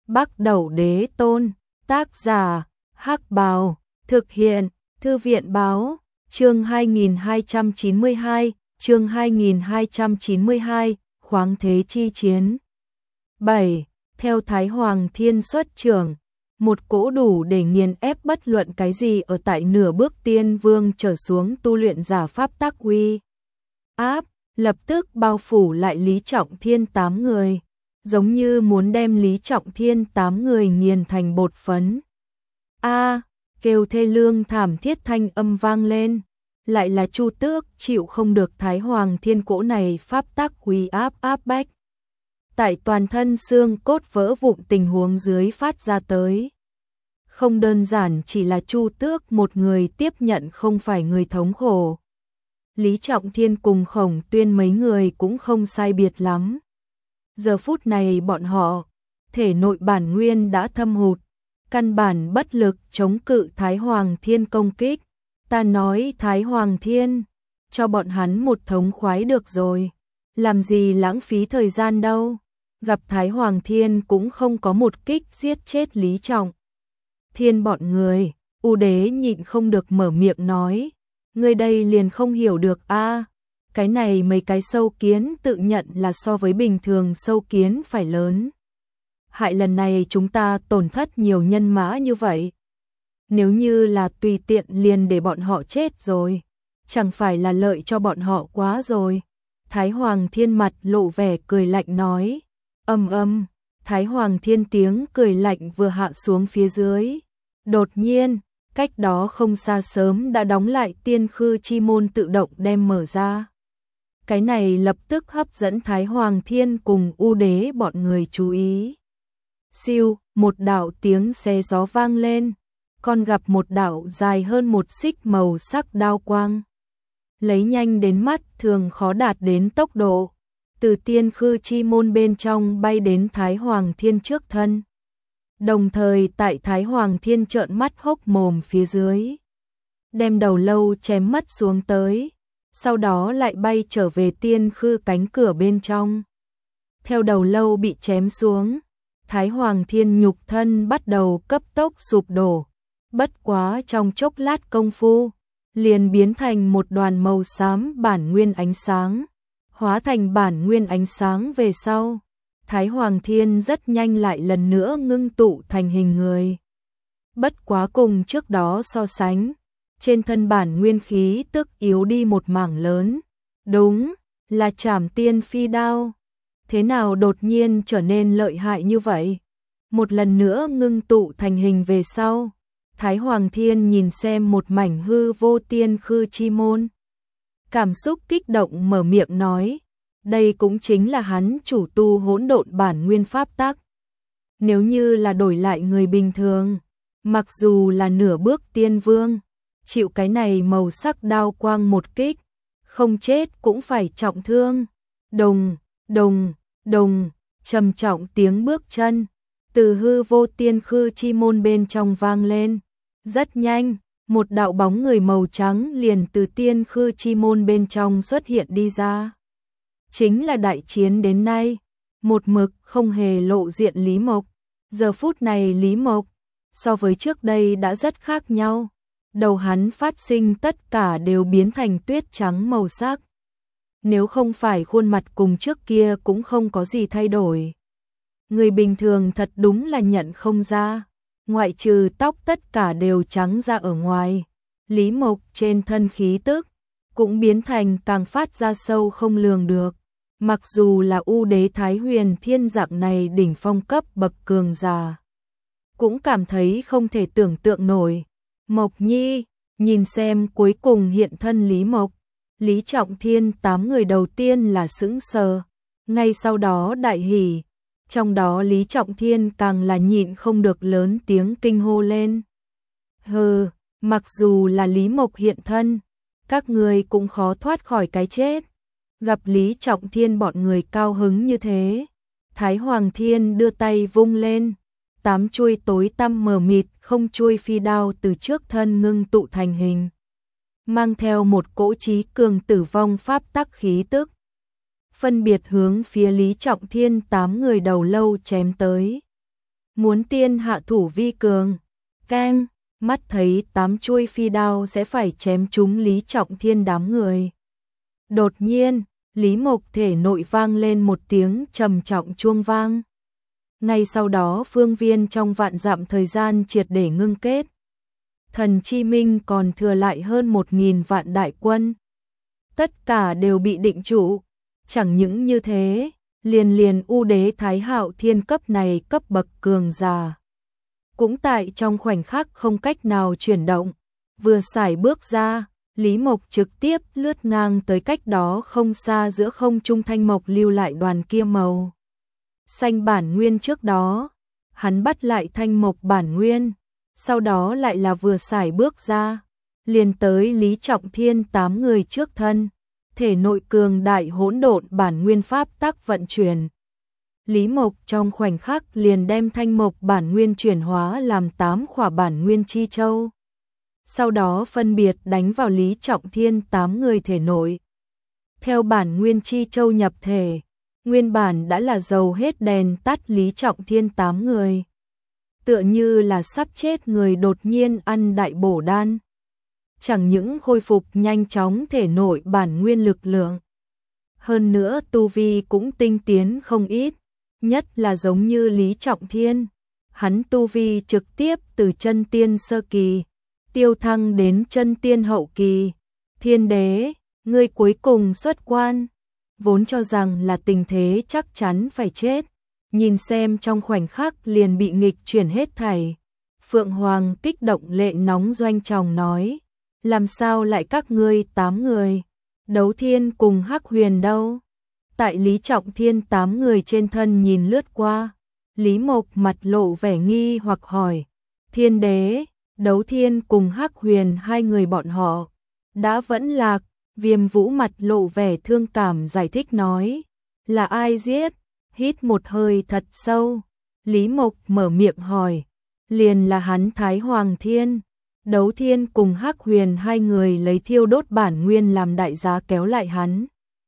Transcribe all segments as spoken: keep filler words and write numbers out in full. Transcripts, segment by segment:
Bắc Đẩu Đế Tôn, tác giả, Hắc Bào, thực hiện, Thư viện Báo, chương hai nghìn hai trăm chín mươi hai, chương hai nghìn hai trăm chín mươi hai, khoáng thế chi chiến. bảy. Theo Thái Hoàng Thiên xuất trưởng, một cỗ đủ để nghiền ép bất luận cái gì ở tại nửa bước tiên vương trở xuống tu luyện giả pháp tắc uy áp, lập tức bao phủ lại Lý Trọng Thiên tám người, giống như muốn đem Lý Trọng Thiên tám người nghiền thành bột phấn. A, kêu thê lương thảm thiết thanh âm vang lên, lại là Chu Tước chịu không được Thái Hoàng Thiên cỗ này pháp tắc uy áp áp bách. Tại toàn thân xương cốt vỡ vụn tình huống dưới phát ra tới. Không đơn giản chỉ là Chu Tước một người tiếp nhận không phải người thống khổ. Lý Trọng Thiên cùng Khổng Tuyên mấy người cũng không sai biệt lắm. Giờ phút này bọn họ, thể nội bản nguyên đã thâm hụt, căn bản bất lực chống cự Thái Hoàng Thiên công kích. Ta nói Thái Hoàng Thiên, cho bọn hắn một thống khoái được rồi, làm gì lãng phí thời gian đâu. Gặp Thái Hoàng Thiên cũng không có một kích giết chết Lý Trọng Thiên bọn người, U Đế nhịn không được mở miệng nói, người đây liền không hiểu được a, cái này mấy cái sâu kiến tự nhận là so với bình thường sâu kiến phải lớn. Hại lần này chúng ta tổn thất nhiều nhân mã như vậy. Nếu như là tùy tiện liền để bọn họ chết rồi, chẳng phải là lợi cho bọn họ quá rồi. Thái Hoàng Thiên mặt lộ vẻ cười lạnh nói, âm âm, Thái Hoàng Thiên tiếng cười lạnh vừa hạ xuống phía dưới. Đột nhiên, cách đó không xa sớm đã đóng lại tiên khư chi môn tự động đem mở ra. Cái này lập tức hấp dẫn Thái Hoàng Thiên cùng U Đế bọn người chú ý. Siêu, một đạo tiếng xe gió vang lên, còn gặp một đạo dài hơn một xích màu sắc đao quang. Lấy nhanh đến mắt thường khó đạt đến tốc độ, từ tiên khư chi môn bên trong bay đến Thái Hoàng Thiên trước thân. Đồng thời tại Thái Hoàng Thiên trợn mắt hốc mồm phía dưới, đem đầu lâu chém mất xuống tới, sau đó lại bay trở về tiên khư cánh cửa bên trong. Theo đầu lâu bị chém xuống, Thái Hoàng Thiên nhục thân bắt đầu cấp tốc sụp đổ, bất quá trong chốc lát công phu, liền biến thành một đoàn màu xám bản nguyên ánh sáng. Hóa thành bản nguyên ánh sáng về sau, Thái Hoàng Thiên rất nhanh lại lần nữa ngưng tụ thành hình người. Bất quá cùng trước đó so sánh, trên thân bản nguyên khí tức yếu đi một mảng lớn. Đúng, là Trảm Tiên Phi Đao. Thế nào đột nhiên trở nên lợi hại như vậy? Một lần nữa ngưng tụ thành hình về sau, Thái Hoàng Thiên nhìn xem một mảnh hư vô tiên khư chi môn. Cảm xúc kích động mở miệng nói, đây cũng chính là hắn chủ tu hỗn độn bản nguyên pháp tắc. Nếu như là đổi lại người bình thường, mặc dù là nửa bước tiên vương, chịu cái này màu sắc đao quang một kích, không chết cũng phải trọng thương. Đồng, đồng, đồng, trầm trọng tiếng bước chân, từ hư vô tiên khư chi môn bên trong vang lên. Rất nhanh, một đạo bóng người màu trắng liền từ tiên khư chi môn bên trong xuất hiện đi ra. Chính là đại chiến đến nay, một mực không hề lộ diện Lý Mộc. Giờ phút này Lý Mộc, so với trước đây đã rất khác nhau. Đầu hắn phát sinh tất cả đều biến thành tuyết trắng màu sắc. Nếu không phải khuôn mặt cùng trước kia cũng không có gì thay đổi. Người bình thường thật đúng là nhận không ra. Ngoại trừ tóc tất cả đều trắng ra ở ngoài, Lý Mộc trên thân khí tức cũng biến thành càng phát ra sâu không lường được. Mặc dù là U Đế Thái Huyền Thiên dạng này đỉnh phong cấp bậc cường giả, cũng cảm thấy không thể tưởng tượng nổi. Mộc Nhi, nhìn xem cuối cùng hiện thân Lý Mộc, Lý Trọng Thiên tám người đầu tiên là sững sờ, ngay sau đó đại hỉ. Trong đó Lý Trọng Thiên càng là nhịn không được lớn tiếng kinh hô lên. Hừ, mặc dù là Lý Mộc hiện thân, các người cũng khó thoát khỏi cái chết. Gặp Lý Trọng Thiên bọn người cao hứng như thế, Thái Hoàng Thiên đưa tay vung lên, tám chuôi tối tăm mờ mịt không chuôi phi đao từ trước thân ngưng tụ thành hình, mang theo một cỗ chí cường tử vong pháp tắc khí tức, phân biệt hướng phía Lý Trọng Thiên tám người đầu lâu chém tới. muốn tiên hạ thủ vi cường. Keng, mắt thấy tám chuôi phi đao sẽ phải chém trúng Lý Trọng Thiên đám người. Đột nhiên, Lý Mộc thể nội vang lên một tiếng trầm trọng chuông vang. Ngay sau đó phương viên trong vạn dặm thời gian triệt để ngưng kết. Thần Chi Minh còn thừa lại hơn một nghìn vạn đại quân. Tất cả đều bị định trụ. Chẳng những như thế, liền liền U Đế Thái Hạo Thiên cấp này cấp bậc cường giả. Cũng tại trong khoảnh khắc không cách nào chuyển động. Vừa xài bước ra, Lý Mộc trực tiếp lướt ngang tới cách đó không xa giữa không trung thanh mộc lưu lại đoàn kia màu xanh bản nguyên trước đó. Hắn bắt lại thanh mộc bản nguyên, sau đó lại là vừa xài bước ra, liền tới Lý Trọng Thiên tám người trước thân, thể nội cường đại hỗn độn bản nguyên pháp tắc vận chuyển. Lý Mộc trong khoảnh khắc liền đem thanh mộc bản nguyên chuyển hóa làm tám khỏa bản nguyên chi châu. Sau đó phân biệt đánh vào Lý Trọng Thiên tám người thể nội. Theo bản nguyên chi châu nhập thể, nguyên bản đã là dầu hết đèn tắt Lý Trọng Thiên tám người. Tựa như là sắp chết người đột nhiên ăn đại bổ đan. Chẳng những khôi phục nhanh chóng thể nội bản nguyên lực lượng. Hơn nữa tu vi cũng tinh tiến không ít. Nhất là giống như Lý Trọng Thiên. Hắn tu vi trực tiếp từ chân tiên sơ kỳ, tiêu thăng đến chân tiên hậu kỳ. Thiên đế, ngươi cuối cùng xuất quan. Vốn cho rằng là tình thế chắc chắn phải chết. Nhìn xem trong khoảnh khắc liền bị nghịch chuyển hết thảy. Phượng Hoàng kích động lệ nóng doanh tròng nói. Làm sao lại các ngươi tám người? Đấu Thiên cùng Hắc Huyền đâu? Tại Lý Trọng Thiên tám người trên thân nhìn lướt qua. Lý Mộc mặt lộ vẻ nghi hoặc hỏi. Thiên đế, Đấu Thiên cùng Hắc Huyền hai người bọn họ đã vẫn lạc. Viêm Vũ mặt lộ vẻ thương cảm giải thích nói. Là ai giết? Hít một hơi thật sâu. Lý Mộc mở miệng hỏi. Liền là hắn Thái Hoàng Thiên. Đấu Thiên cùng Hắc Huyền hai người lấy thiêu đốt bản nguyên làm đại giá kéo lại hắn.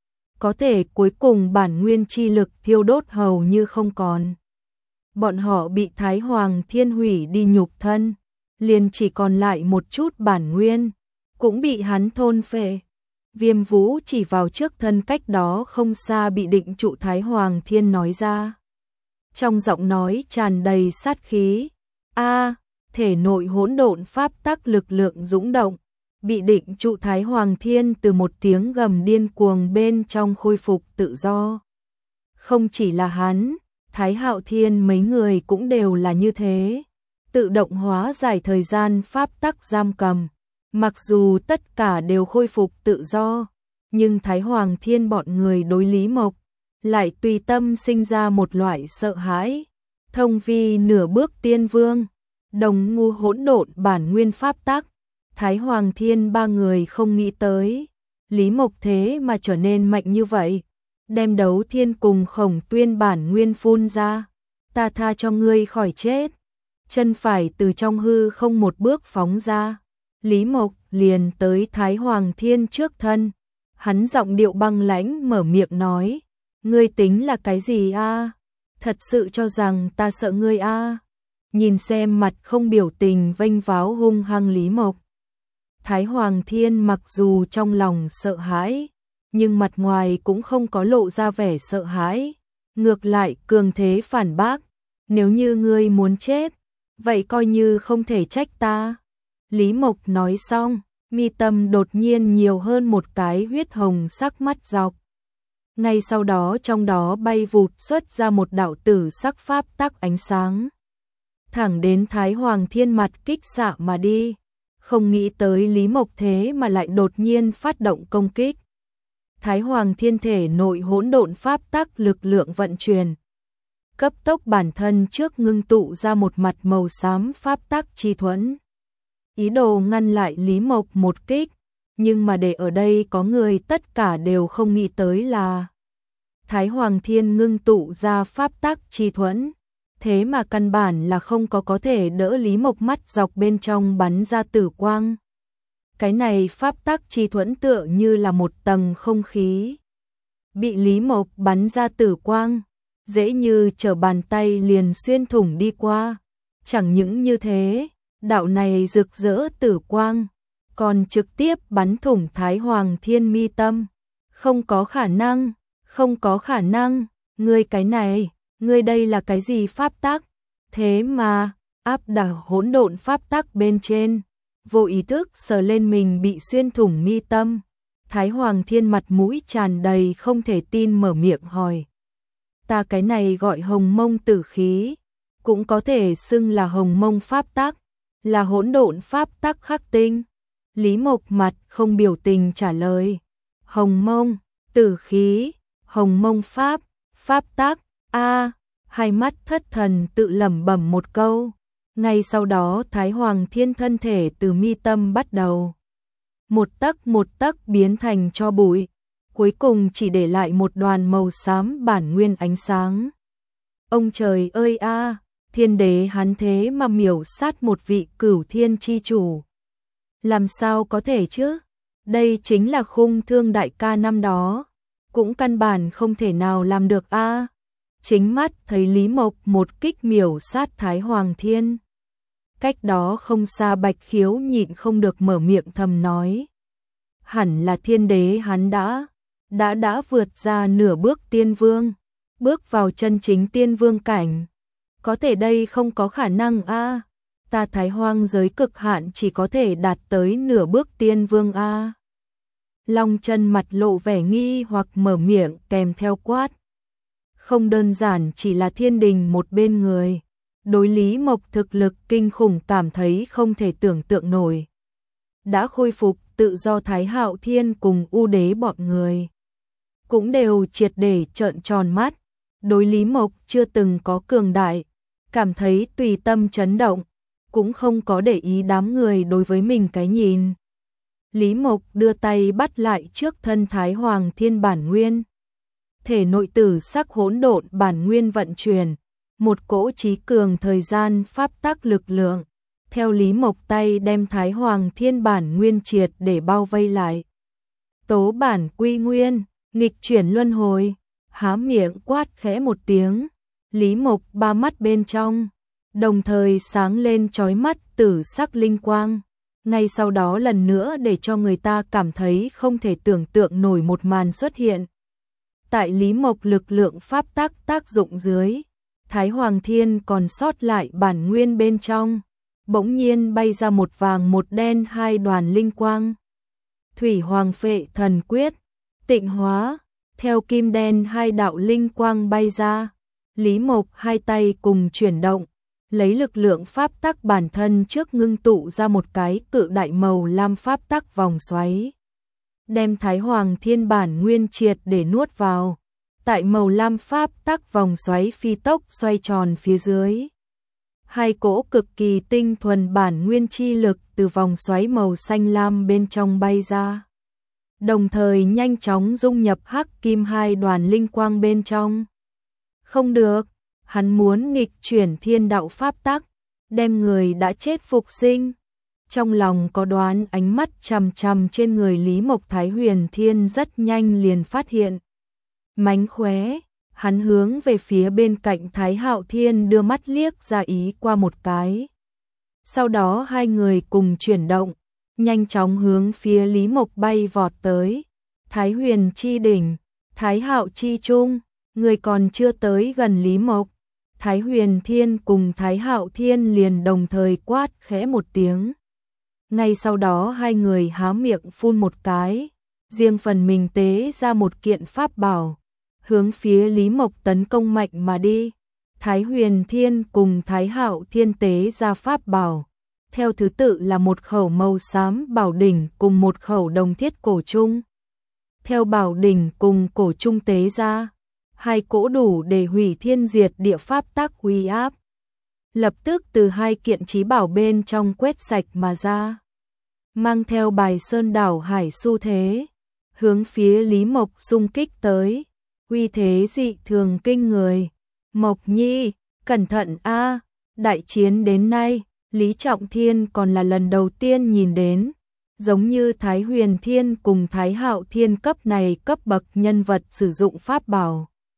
Có thể cuối cùng bản nguyên chi lực thiêu đốt hầu như không còn. Bọn họ bị Thái Hoàng Thiên hủy đi nhục thân, liền chỉ còn lại một chút bản nguyên, cũng bị hắn thôn phệ. Viêm Vũ chỉ vào trước thân cách đó không xa bị định trụ Thái Hoàng Thiên nói ra. Trong giọng nói tràn đầy sát khí. A, thể nội hỗn độn pháp tắc lực lượng dũng động, bị định trụ Thái Hoàng Thiên từ một tiếng gầm điên cuồng bên trong khôi phục tự do. Không chỉ là hắn, Thái Hạo Thiên mấy người cũng đều là như thế. Tự động hóa giải thời gian pháp tắc giam cầm. Mặc dù tất cả đều khôi phục tự do, nhưng Thái Hoàng Thiên bọn người đối Lý Mộc lại tùy tâm sinh ra một loại sợ hãi. Thông vi nửa bước tiên vương, đồng ngu hỗn độn bản nguyên pháp tắc. Thái Hoàng Thiên ba người không nghĩ tới Lý Mộc thế mà trở nên mạnh như vậy, đem Đấu Thiên cùng Khổng Tuyên bản nguyên phun ra. Ta tha cho ngươi khỏi chết. Chân phải từ trong hư không một bước phóng ra, Lý Mộc liền tới Thái Hoàng Thiên trước thân. Hắn giọng điệu băng lãnh mở miệng nói. Ngươi tính là cái gì a? Thật sự cho rằng ta sợ ngươi a? Nhìn xem mặt không biểu tình vênh váo hung hăng Lý Mộc. Thái Hoàng Thiên mặc dù trong lòng sợ hãi, nhưng mặt ngoài cũng không có lộ ra vẻ sợ hãi. Ngược lại cường thế phản bác. Nếu như ngươi muốn chết, vậy coi như không thể trách ta. Lý Mộc nói xong, mi tâm đột nhiên nhiều hơn một cái huyết hồng sắc mắt dọc. Ngay sau đó trong đó bay vụt xuất ra một đạo tử sắc pháp tắc ánh sáng. Thẳng đến Thái Hoàng Thiên mặt kích xạ mà đi. Không nghĩ tới Lý Mộc thế mà lại đột nhiên phát động công kích. Thái Hoàng Thiên thể nội hỗn độn pháp tắc lực lượng vận chuyển. Cấp tốc bản thân trước ngưng tụ ra một mặt màu xám pháp tắc chi thuẫn. Ý đồ ngăn lại Lý Mộc một kích, nhưng mà để ở đây có người tất cả đều không nghĩ tới là Thái Hoàng Thiên ngưng tụ ra pháp tắc chi thuẫn, thế mà căn bản là không có có thể đỡ Lý Mộc mắt dọc bên trong bắn ra tử quang. Cái này pháp tắc chi thuẫn tựa như là một tầng không khí, bị Lý Mộc bắn ra tử quang, dễ như trở bàn tay liền xuyên thủng đi qua. Chẳng những như thế, đạo này rực rỡ tử quang, còn trực tiếp bắn thủng Thái Hoàng Thiên mi tâm. Không có khả năng, không có khả năng, ngươi cái này, ngươi đây là cái gì pháp tắc? Thế mà, áp đảo hỗn độn pháp tắc bên trên, vô ý thức sờ lên mình bị xuyên thủng mi tâm. Thái Hoàng Thiên mặt mũi tràn đầy không thể tin mở miệng hỏi. Ta cái này gọi hồng mông tử khí, cũng có thể xưng là hồng mông pháp tắc, là hỗn độn pháp tắc khắc tinh. Lý Mộc mặt không biểu tình trả lời. Hồng mông, tử khí, hồng mông pháp, pháp tắc, a hai mắt thất thần tự lẩm bẩm một câu. Ngay sau đó Thái Hoàng Thiên thân thể từ mi tâm bắt đầu một tấc một tấc biến thành tro bụi, cuối cùng chỉ để lại một đoàn màu xám bản nguyên ánh sáng. Ông trời ơi a, thiên đế hắn thế mà miểu sát một vị cửu thiên chi chủ. Làm sao có thể chứ? Đây chính là khung thương đại ca năm đó, cũng căn bản không thể nào làm được a. Chính mắt thấy Lý Mộc một kích miểu sát Thái Hoàng Thiên. Cách đó không xa Bạch Khiếu nhịn không được mở miệng thầm nói. Hẳn là thiên đế hắn đã, đã đã vượt ra nửa bước tiên vương, bước vào chân chính tiên vương cảnh. Có thể đây không có khả năng a, ta Thái Hoang giới cực hạn chỉ có thể đạt tới nửa bước tiên vương a. Long Chân mặt lộ vẻ nghi hoặc mở miệng kèm theo quát. Không đơn giản chỉ là thiên đình một bên người, đối Lý Mộc thực lực kinh khủng cảm thấy không thể tưởng tượng nổi. Đã khôi phục tự do Thái Hạo Thiên cùng U Đế bọn người, cũng đều triệt để trợn tròn mắt, đối Lý Mộc chưa từng có cường đại, cảm thấy tùy tâm chấn động, cũng không có để ý đám người đối với mình cái nhìn. Lý Mộc đưa tay bắt lại trước thân Thái Hoàng Thiên bản nguyên. Thể nội tử sắc hỗn độn bản nguyên vận chuyển, một cỗ trí cường thời gian pháp tắc lực lượng, theo Lý Mộc tay đem Thái Hoàng Thiên bản nguyên triệt để bao vây lại. Tố bản quy nguyên, nghịch chuyển luân hồi, há miệng quát khẽ một tiếng, Lý Mộc ba mắt bên trong, đồng thời sáng lên chói mắt tử sắc linh quang. Ngay sau đó lần nữa để cho người ta cảm thấy không thể tưởng tượng nổi một màn xuất hiện. Tại Lý Mộc lực lượng pháp tắc tác dụng dưới, Thái Hoàng Thiên còn sót lại bản nguyên bên trong, bỗng nhiên bay ra một vàng một đen hai đoàn linh quang. Thủy Hoàng Phệ Thần Quyết, Tịnh Hóa, theo kim đen hai đạo linh quang bay ra, Lý Mộc hai tay cùng chuyển động, lấy lực lượng pháp tắc bản thân trước ngưng tụ ra một cái cự đại màu lam pháp tắc vòng xoáy, đem Thái Hoàng Thiên bản nguyên triệt để nuốt vào. Tại màu lam pháp tắc vòng xoáy phi tốc xoay tròn phía dưới, hai cỗ cực kỳ tinh thuần bản nguyên chi lực từ vòng xoáy màu xanh lam bên trong bay ra, đồng thời nhanh chóng dung nhập hắc kim hai đoàn linh quang bên trong. Không được, hắn muốn nghịch chuyển thiên đạo pháp tắc, đem người đã chết phục sinh. Trong lòng có đoán, ánh mắt chằm chằm trên người Lý Mộc, Thái Huyền Thiên rất nhanh liền phát hiện. Mánh khóe, hắn hướng về phía bên cạnh Thái Hạo Thiên đưa mắt liếc ra ý qua một cái. Sau đó hai người cùng chuyển động, nhanh chóng hướng phía Lý Mộc bay vọt tới. Thái Huyền chi đỉnh, Thái Hạo chi trung, người còn chưa tới gần Lý Mộc, Thái Huyền Thiên cùng Thái Hạo Thiên liền đồng thời quát khẽ một tiếng. Ngay sau đó hai người há miệng phun một cái, riêng phần mình tế ra một kiện pháp bảo, hướng phía Lý Mộc tấn công mạnh mà đi. Thái Huyền Thiên cùng Thái Hạo Thiên tế ra pháp bảo, theo thứ tự là một khẩu màu xám bảo đỉnh cùng một khẩu đồng thiết cổ trung. Theo bảo đỉnh cùng cổ trung tế ra, hai cỗ đủ để hủy thiên diệt địa pháp tắc uy áp, lập tức từ hai kiện chí bảo bên trong quét sạch mà ra, mang theo bài sơn đảo hải xu thế, hướng phía Lý Mộc xung kích tới. Uy thế dị thường kinh người. Mộc Nhi, cẩn thận a, đại chiến đến nay, Lý Trọng Thiên còn là lần đầu tiên nhìn đến, giống như Thái Huyền Thiên cùng Thái Hạo Thiên cấp này cấp bậc nhân vật sử dụng pháp bảo.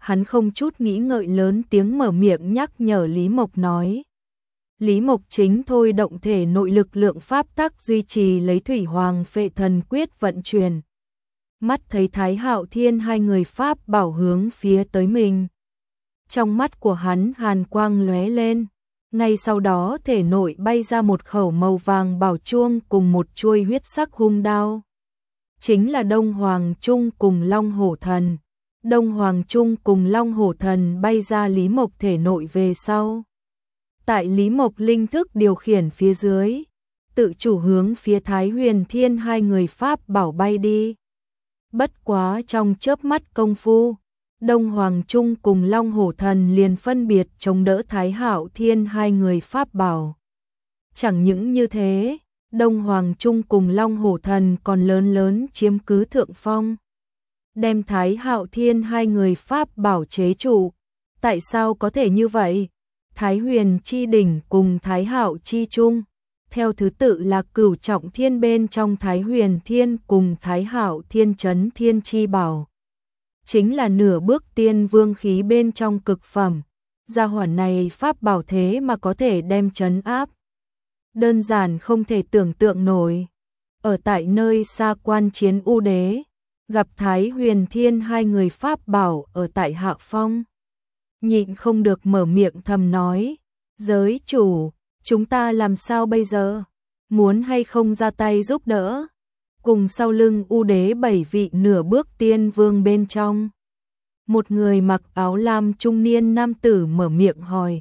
hắn không chút nghĩ ngợi lớn tiếng mở miệng nhắc nhở Lý Mộc nói. Lý Mộc chính thôi động thể nội lực lượng pháp tắc duy trì lấy Thủy Hoàng Phệ Thần Quyết vận chuyển. Mắt thấy Thái Hạo Thiên hai người pháp bảo hướng phía tới mình. Trong mắt của hắn hàn quang lóe lên, ngay sau đó thể nội bay ra một khẩu màu vàng bảo chuông cùng một chuôi huyết sắc hung đao. Chính là Đông Hoàng Trung cùng Long Hổ Thần. Đông Hoàng Trung cùng Long Hổ Thần bay ra Lý Mộc thể nội về sau. Tại Lý Mộc linh thức điều khiển phía dưới, tự chủ hướng phía Thái Huyền Thiên hai người pháp bảo bay đi. Bất quá trong chớp mắt công phu, Đông Hoàng Trung cùng Long Hổ Thần liền phân biệt chống đỡ Thái Hạo Thiên hai người pháp bảo. Chẳng những như thế, Đông Hoàng Trung cùng Long Hổ Thần còn lớn lớn chiếm cứ thượng phong, đem Thái Hạo Thiên hai người pháp bảo chế trụ. Tại sao có thể như vậy? Thái Huyền Chi Đỉnh cùng Thái Hạo Chi Trung, theo thứ tự là Cửu Trọng Thiên bên trong Thái Huyền Thiên cùng Thái Hạo Thiên Chấn Thiên Chi Bảo. Chính là nửa bước tiên vương khí bên trong cực phẩm, gia hỏa này pháp bảo thế mà có thể đem trấn áp. Đơn giản không thể tưởng tượng nổi. Ở tại nơi xa quan chiến U Đế, gặp Thái Huyền Thiên hai người pháp bảo ở tại hạ phong. Nhịn không được mở miệng thầm nói, giới chủ, chúng ta làm sao bây giờ? Muốn hay không ra tay giúp đỡ? Cùng sau lưng U Đế bảy vị nửa bước tiên vương bên trong. Một người mặc áo lam trung niên nam tử mở miệng hỏi.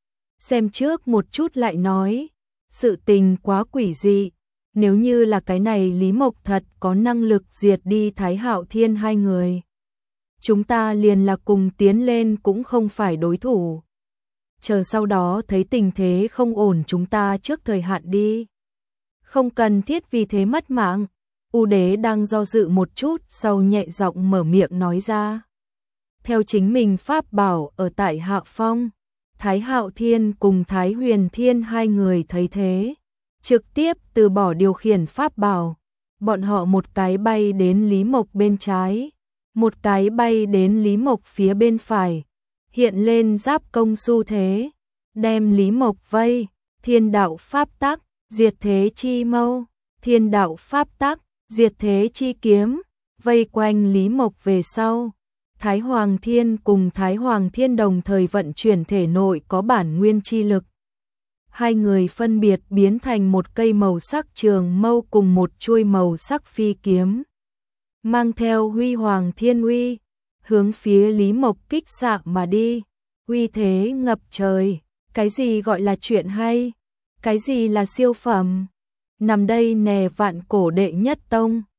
Xem trước một chút lại nói, sự tình quá quỷ dị, nếu như là cái này Lý Mộc thật có năng lực diệt đi Thái Hạo Thiên hai người. Chúng ta liền là cùng tiến lên cũng không phải đối thủ. Chờ sau đó thấy tình thế không ổn chúng ta trước thời hạn đi. Không cần thiết vì thế mất mạng. U Đế đang do dự một chút sau nhẹ giọng mở miệng nói ra. Theo chính mình pháp bảo ở tại hạ phong, Thái Hạo Thiên cùng Thái Huyền Thiên hai người thấy thế, trực tiếp từ bỏ điều khiển pháp bảo. Bọn họ một cái bay đến Lý Mộc bên trái, một cái bay đến Lý Mộc phía bên phải, hiện lên giáp công xu thế, đem Lý Mộc vây. Thiên đạo pháp tắc, diệt thế chi mâu, thiên đạo pháp tắc, diệt thế chi kiếm, vây quanh Lý Mộc về sau. Thái Hoàng Thiên cùng Thái Hoàng Thiên đồng thời vận chuyển thể nội có bản nguyên chi lực. Hai người phân biệt biến thành một cây màu sắc trường mâu cùng một chuôi màu sắc phi kiếm. Mang theo huy hoàng thiên uy, hướng phía Lý Mộc kích xạ mà đi. Uy thế ngập trời, cái gì gọi là chuyện hay? Cái gì là siêu phẩm? Nằm đây nè vạn cổ đệ nhất tông.